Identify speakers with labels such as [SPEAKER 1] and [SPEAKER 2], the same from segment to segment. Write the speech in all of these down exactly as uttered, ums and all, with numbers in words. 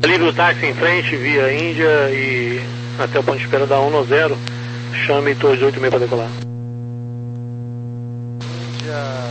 [SPEAKER 1] Livre o táxi em frente, via Índia e até o ponto de espera da um no zero. Chame torre oito e meia para decolar.
[SPEAKER 2] Índia...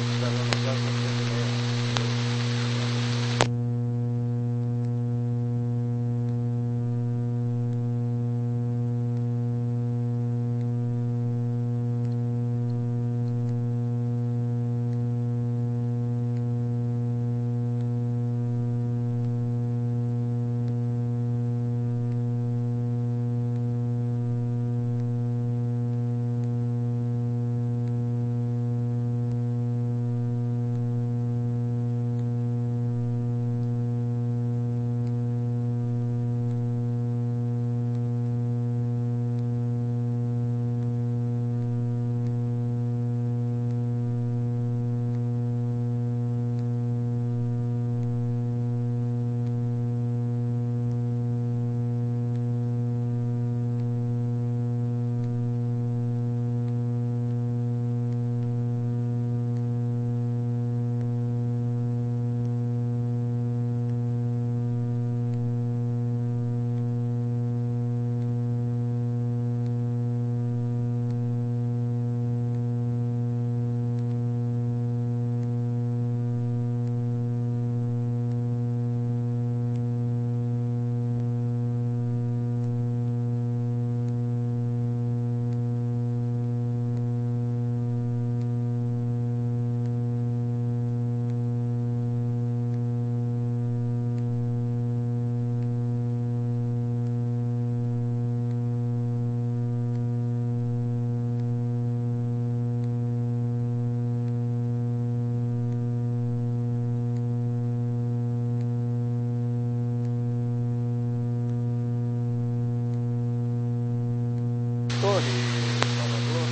[SPEAKER 2] Torre, Salvador,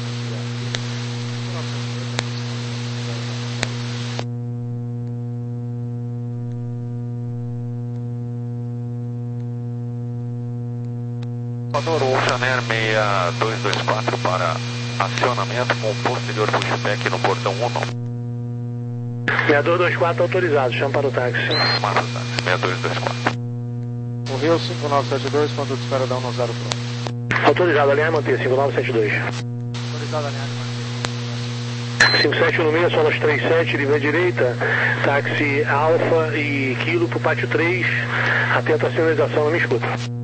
[SPEAKER 3] Salvador, Ocean Air seis dois dois quatro para acionamento com posterior pushback no portão um.
[SPEAKER 1] seis dois dois quatro autorizado, chama para o táxi.
[SPEAKER 3] Massa, táxi, seis dois dois quatro.
[SPEAKER 2] o Rio cinco nove sete dois, quando de espera da um no zero pronto.
[SPEAKER 1] Autorizado, alinhar e manter, cinco nove sete dois.
[SPEAKER 2] Autorizado, alinhar e manter.
[SPEAKER 1] cinco sete um seis, solas trinta e sete, livre à direita, táxi Alfa e Kilo para o pátio três, atento à sinalização, não me escuta.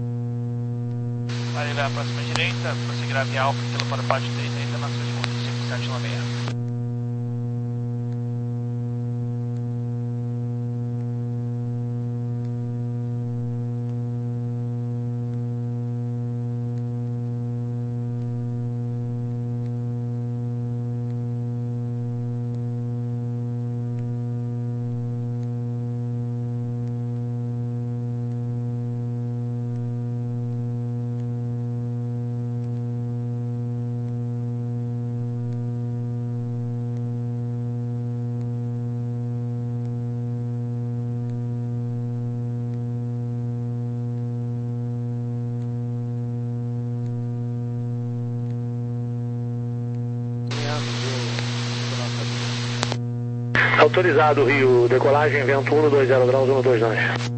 [SPEAKER 4] Vai levar a próxima direita, prosseguirá via Alfa, Kilo para o pátio três, ainda na sua escuta, cinco sete um seis.
[SPEAKER 1] Autorizado, Rio, decolagem, vento um dois zero graus, um dois nove.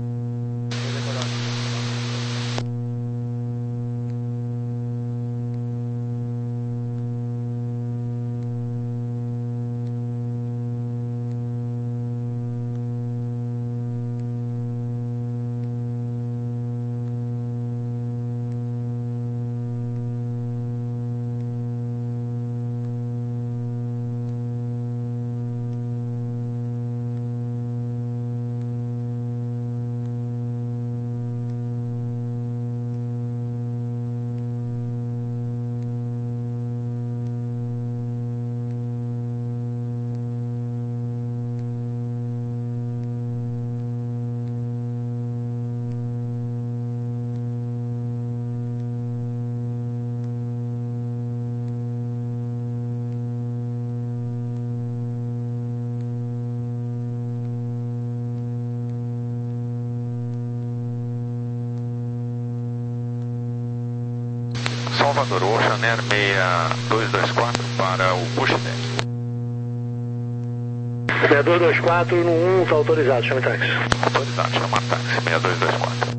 [SPEAKER 3] Salvador, Ocean Air seis dois dois quatro para o pushback.
[SPEAKER 1] seis dois dois quatro no um, está autorizado, chame táxi.
[SPEAKER 3] Autorizado, chamar táxi, seis dois dois quatro.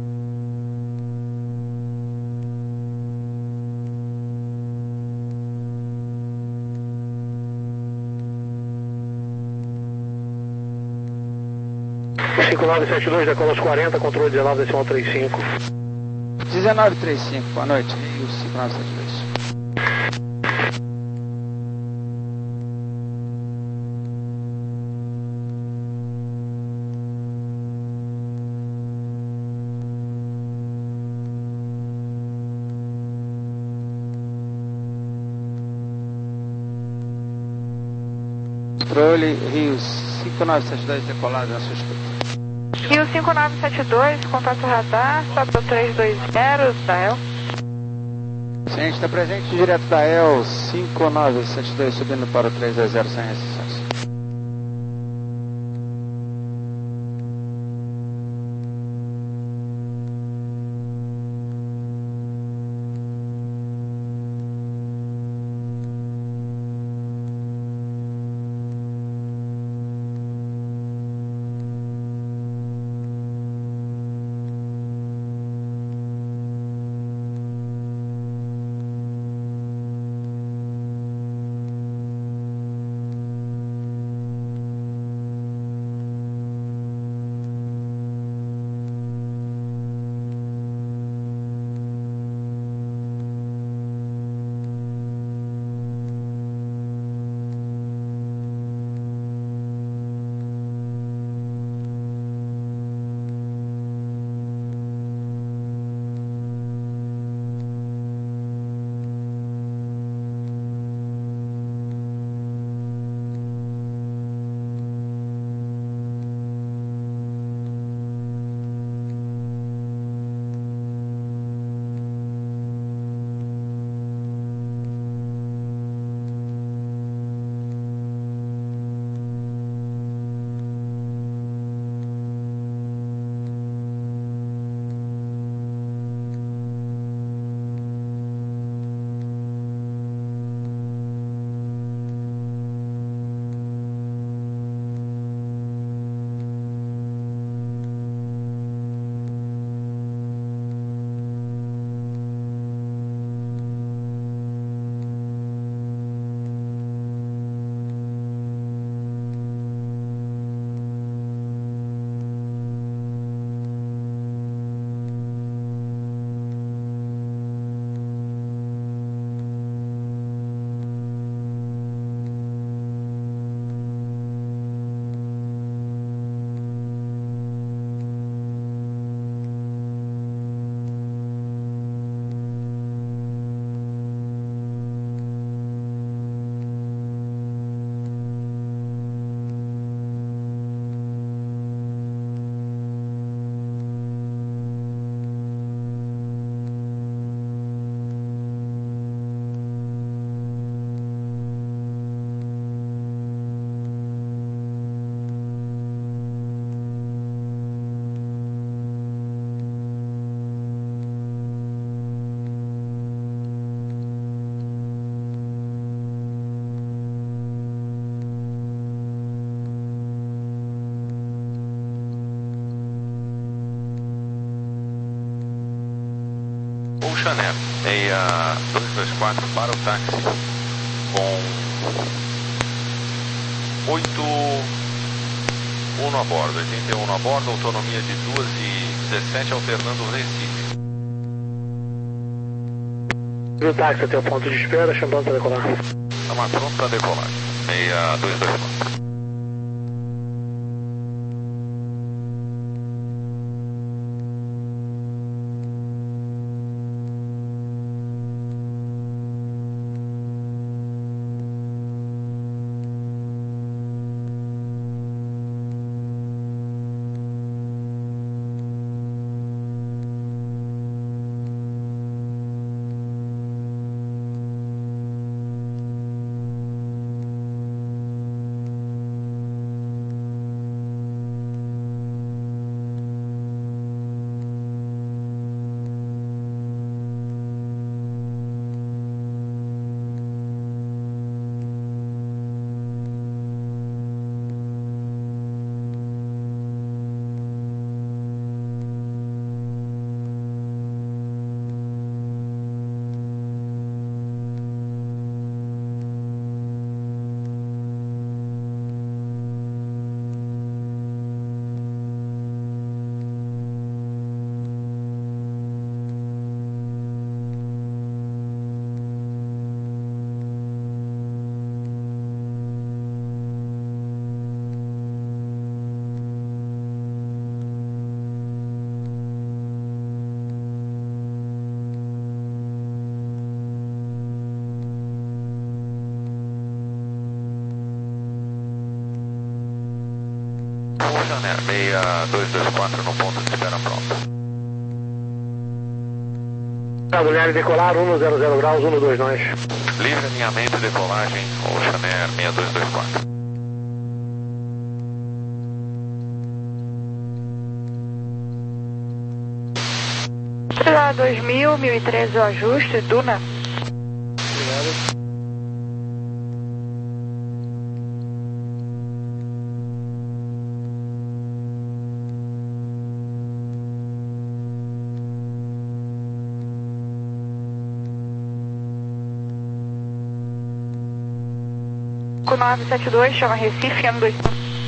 [SPEAKER 1] cinco nove sete dois, decola aos quarenta, controle dezenove decimal trinta e cinco.
[SPEAKER 2] dezenove trinta e cinco, boa noite, Rio cinco nove sete dois. Controle Rio cinco nove sete dois, decolado na sua escuta.
[SPEAKER 5] Rio cinco nove sete dois, contato radar, sobe três dois zero, da E L.
[SPEAKER 2] Sim, a gente está presente direto da E L cinco nove sete dois, subindo para o três dois zero sem resistência.
[SPEAKER 3] Chanel, E A dois dois quatro para o táxi com oito um a bordo, oitenta e um a bordo, autonomia de duas e dezessete, alternando o Recife.
[SPEAKER 1] O táxi até o ponto de espera, chamando para decolar.
[SPEAKER 3] Estamos pronto para decolar. E A dois dois quatro. Sunner seis dois dois quatro no ponto de espera pronto.
[SPEAKER 1] Alinhar e decolar, um zero zero graus, um dois nós.
[SPEAKER 3] Livre alinhamento e decolagem, Ocean Air seis dois dois quatro.
[SPEAKER 5] Lá dois mil, mil e treze o ajuste, Duna.
[SPEAKER 2] Obrigado.
[SPEAKER 5] cinco nove sete dois, chama Recife, ano dois.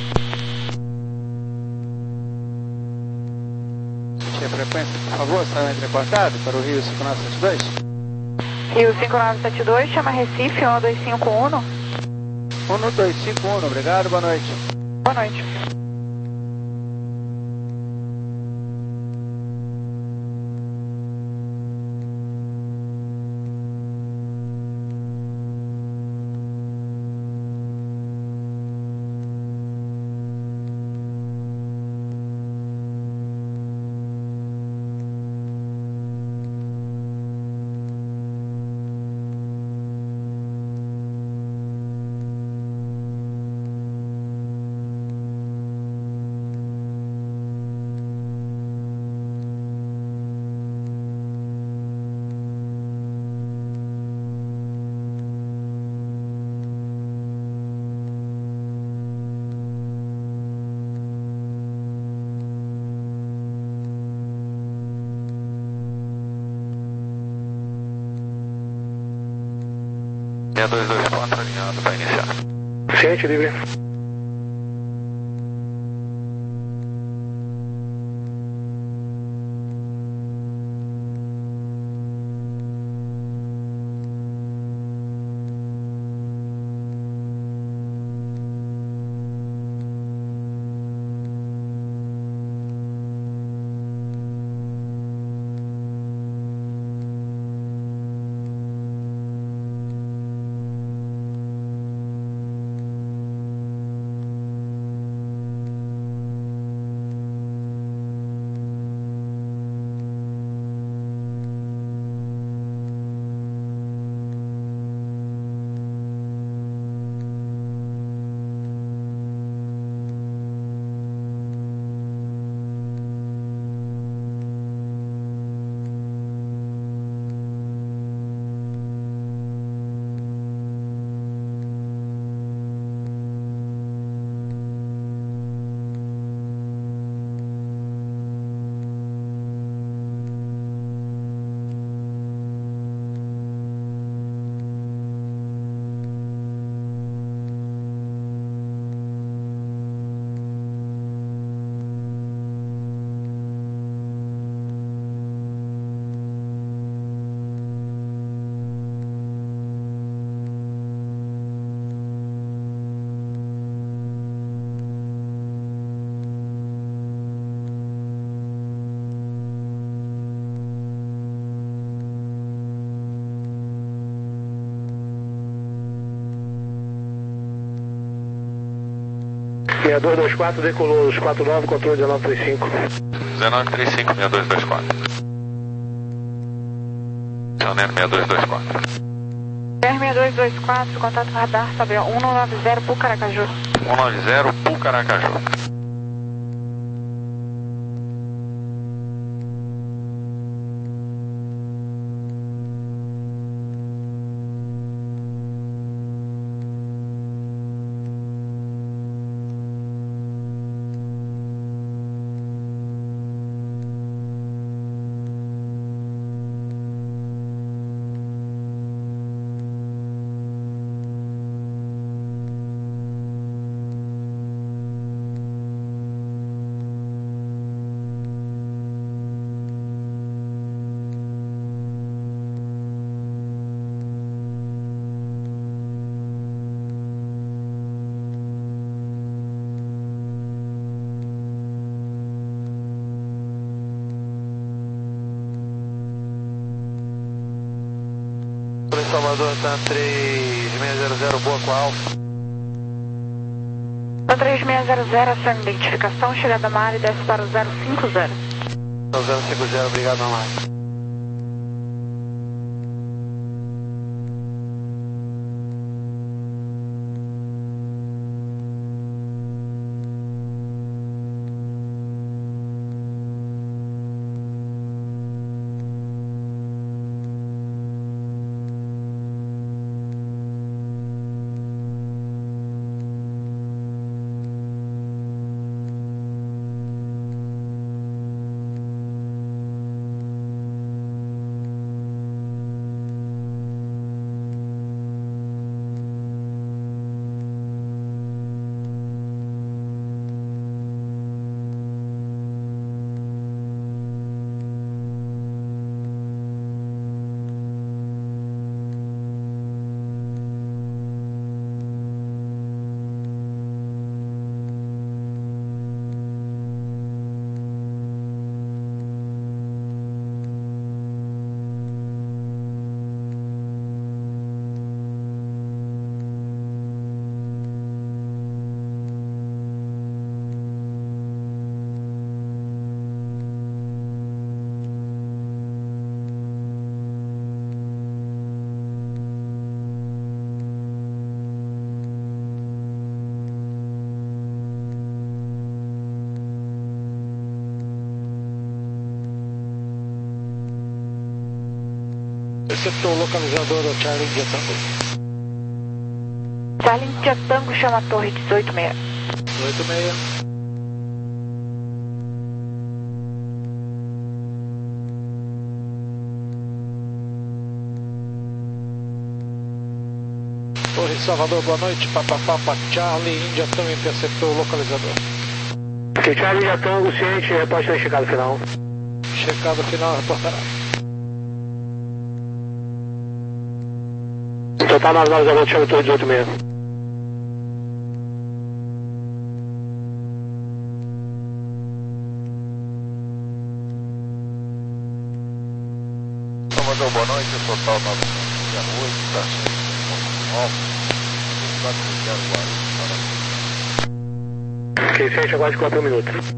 [SPEAKER 2] A frequência, por favor, está entrecortado para o Rio cinco nove sete dois.
[SPEAKER 5] Rio cinco nove sete dois, chama Recife, um dois cinco um.
[SPEAKER 2] um dois cinco um, obrigado, boa noite.
[SPEAKER 5] Boa noite.
[SPEAKER 3] seis dois dois quatro alinhado para iniciar.
[SPEAKER 1] Ciente, livre. seis dois dois quatro, decolou os quatro nove, controle dezenove trinta e cinco.
[SPEAKER 3] dezenove trinta e cinco, seis dois dois quatro. Sonero seis dois dois quatro.
[SPEAKER 5] seis dois dois quatro, contato radar, sabe, um nove zero, Pucaracaju.
[SPEAKER 3] um nove zero, Pucaracaju.
[SPEAKER 6] Salvador, tá três seis zero zero, boa com a Alfa.
[SPEAKER 5] três seis zero zero, ação de identificação, chegada na área e desce para o zero cinco zero.
[SPEAKER 2] zero cinco zero, obrigado, Mamãe.
[SPEAKER 1] Receptor localizador do Charlie India Tango.
[SPEAKER 5] Charlie India Tango chama a torre dezoito seis.
[SPEAKER 1] dezoito seis. Torre Salvador, boa noite. Papapá, Charlie India Tango, interceptor localizador. Ok, Charlie India Tango, ciente, repórter da checada final. Checada final, reportará. Total nove nove zero, chama torre dezoito seis.
[SPEAKER 3] Salvador, boa noite, total nove zero oito, está cheio de
[SPEAKER 1] Ok, fecha, aguarde quatro minutos.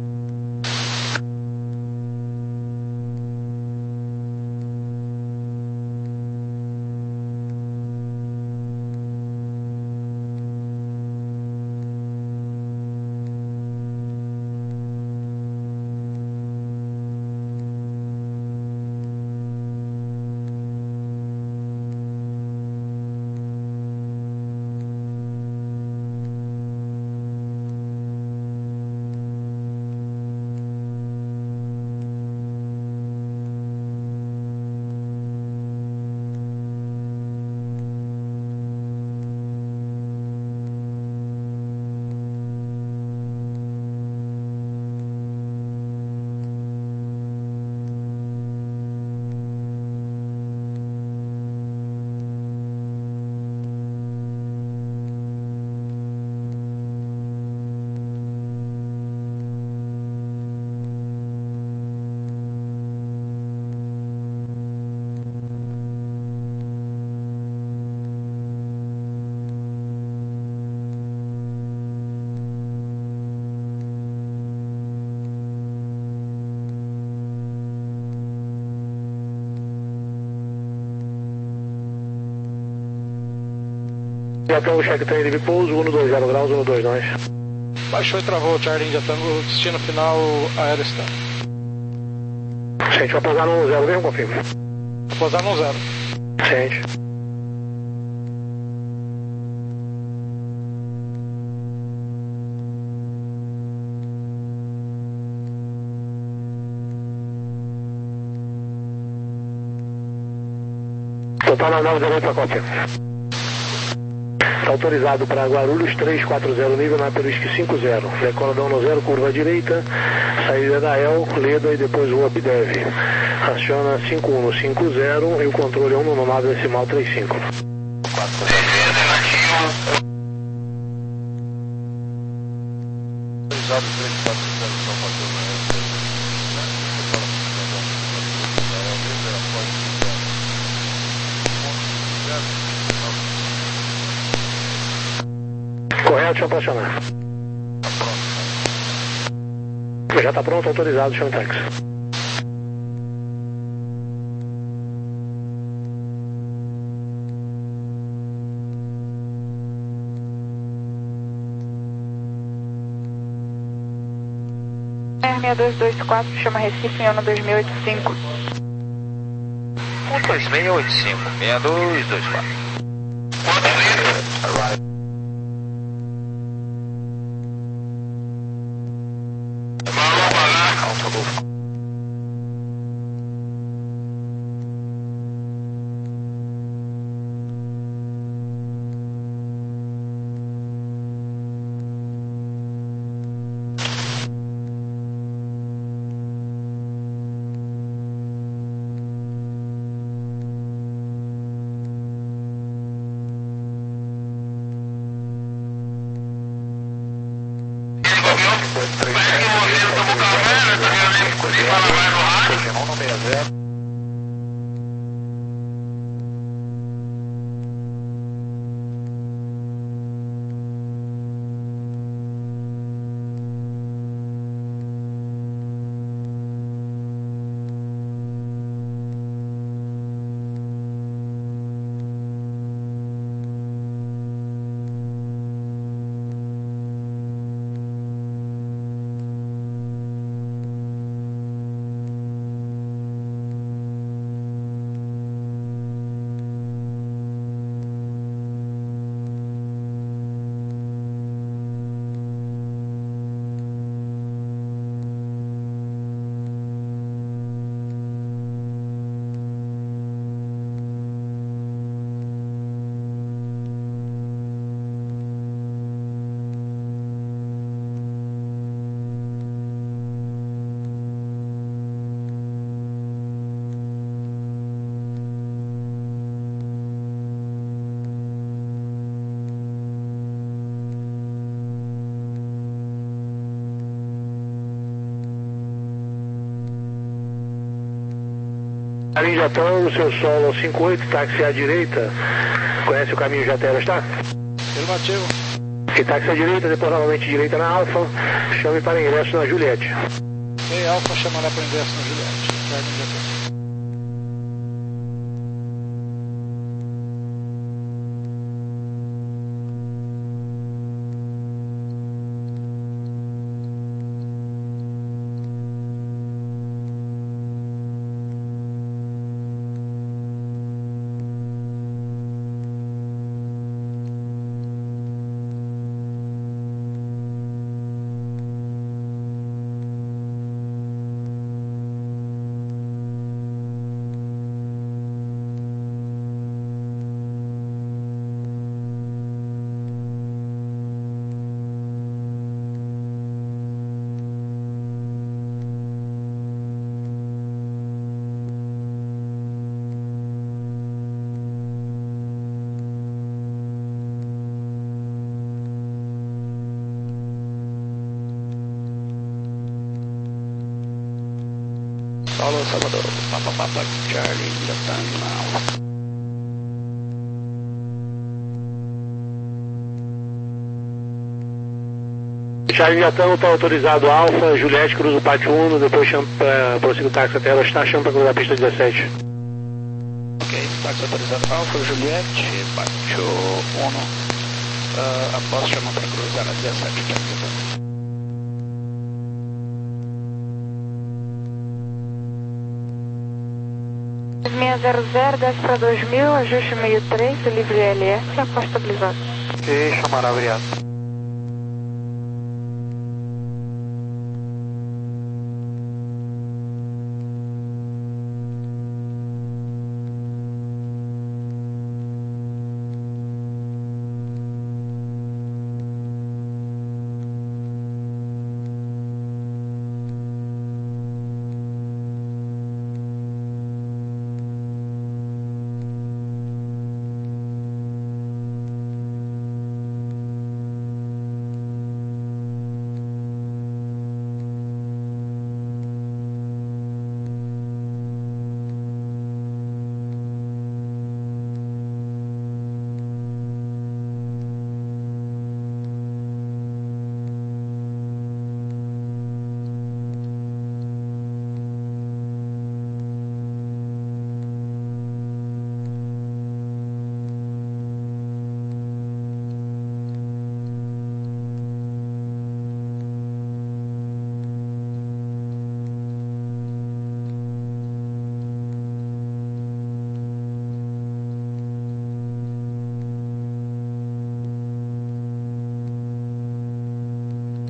[SPEAKER 1] Já Tango, cheque trem de pouso, um dois zero graus, um dois dois. Baixou e travou, Charlie India Tango, destino final, Aerostar. Sente, vai pousar no zero mesmo, confirma? Vai pousar no zero. Sente. Total nove nove zero oito para cópia. Está autorizado para Guarulhos três quatro zero, nível na Peruísque cinco zero. Decola da um zero, curva à direita, saída da El, Leda e depois o Updev. Aciona cinco um cinco zero e o controle é um no nove decimal trinta e cinco. Correto, deixa eu apaixonar. Já está pronto, autorizado, chame táxi.
[SPEAKER 5] seis dois dois quatro, chama Recife, ano dois mil e oitenta e cinco.
[SPEAKER 3] um dois seis oito cinco, seis dois dois quatro. Alfa Golf.
[SPEAKER 1] Caminho Jatão, no seu solo cinco oito, táxi à direita. Conhece o caminho Jatão, está?
[SPEAKER 4] Afirmativo.
[SPEAKER 1] E táxi à direita, depois novamente direita na Alfa. Chame para ingresso na Juliette.
[SPEAKER 4] E Alfa chamará para ingresso na Juliette. Caminho Jatão.
[SPEAKER 2] Paulo Salvador, Papa Papa Charlie, Latam,
[SPEAKER 1] Charlie Jatão está autorizado Alfa, Juliette cruza o pátio um, depois chama para prossiga o táxi até ela está, chama para cruzar a pista dezessete.
[SPEAKER 2] Ok, táxi autorizado Alfa, Juliette, pátio um, uh, após chamar para cruzar a dezessete.
[SPEAKER 5] seis zero zero, desce para dois mil, ajuste meio três, livre L S, após estabilizado.
[SPEAKER 3] Ok, chamará, obrigado.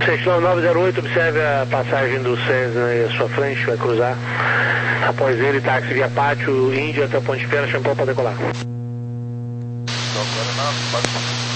[SPEAKER 1] seis quilômetros nove zero oito, observe a passagem do Cessna aí à sua frente, vai cruzar. Após ele, táxi via Pátio, Índia até o ponto de espera, Champão para decolar.
[SPEAKER 6] Agora não, pode...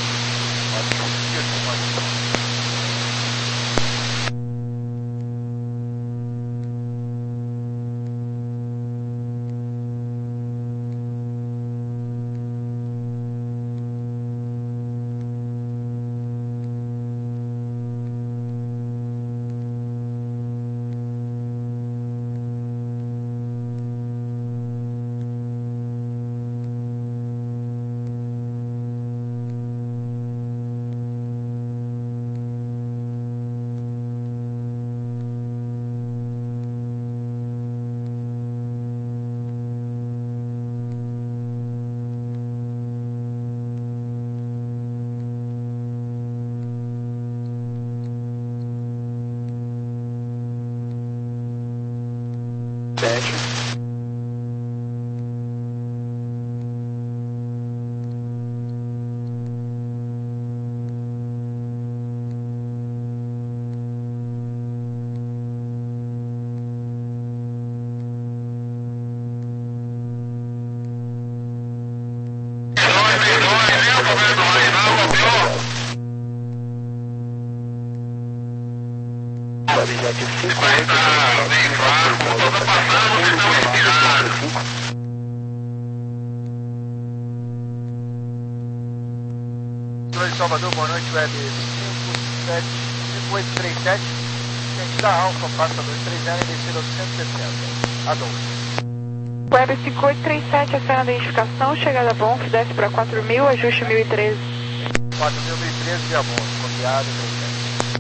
[SPEAKER 6] Salvador, boa noite, web cinco oito três sete, gente da Alfa, passa dois três zero e descida oitocentos e sessenta, Adolfo.
[SPEAKER 5] Web cinco oito três sete, acena da identificação, chegada a Bonf, desce para quatro mil, ajuste mil e treze.
[SPEAKER 6] quatro mil e treze via Bonf, copiado, três sete.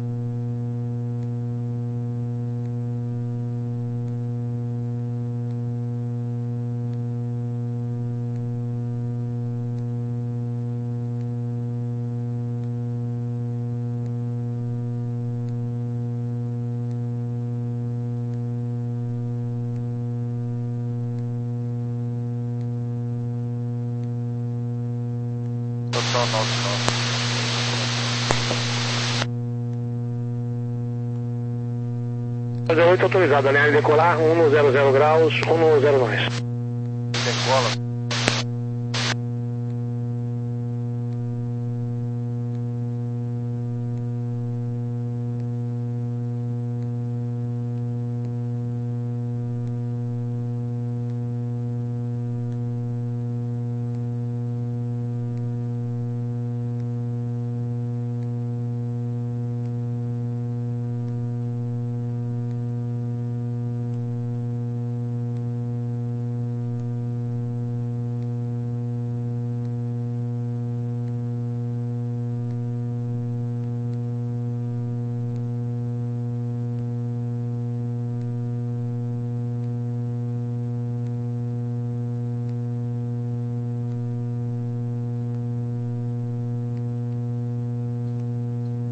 [SPEAKER 1] zero oito autorizado, alinhar e decolar, um zero zero graus, um zero nós.
[SPEAKER 6] Decola.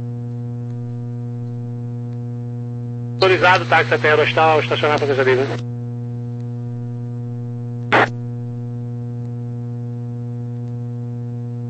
[SPEAKER 1] Autorizado, táxi até Aerostal, estacionar para Casa Livre.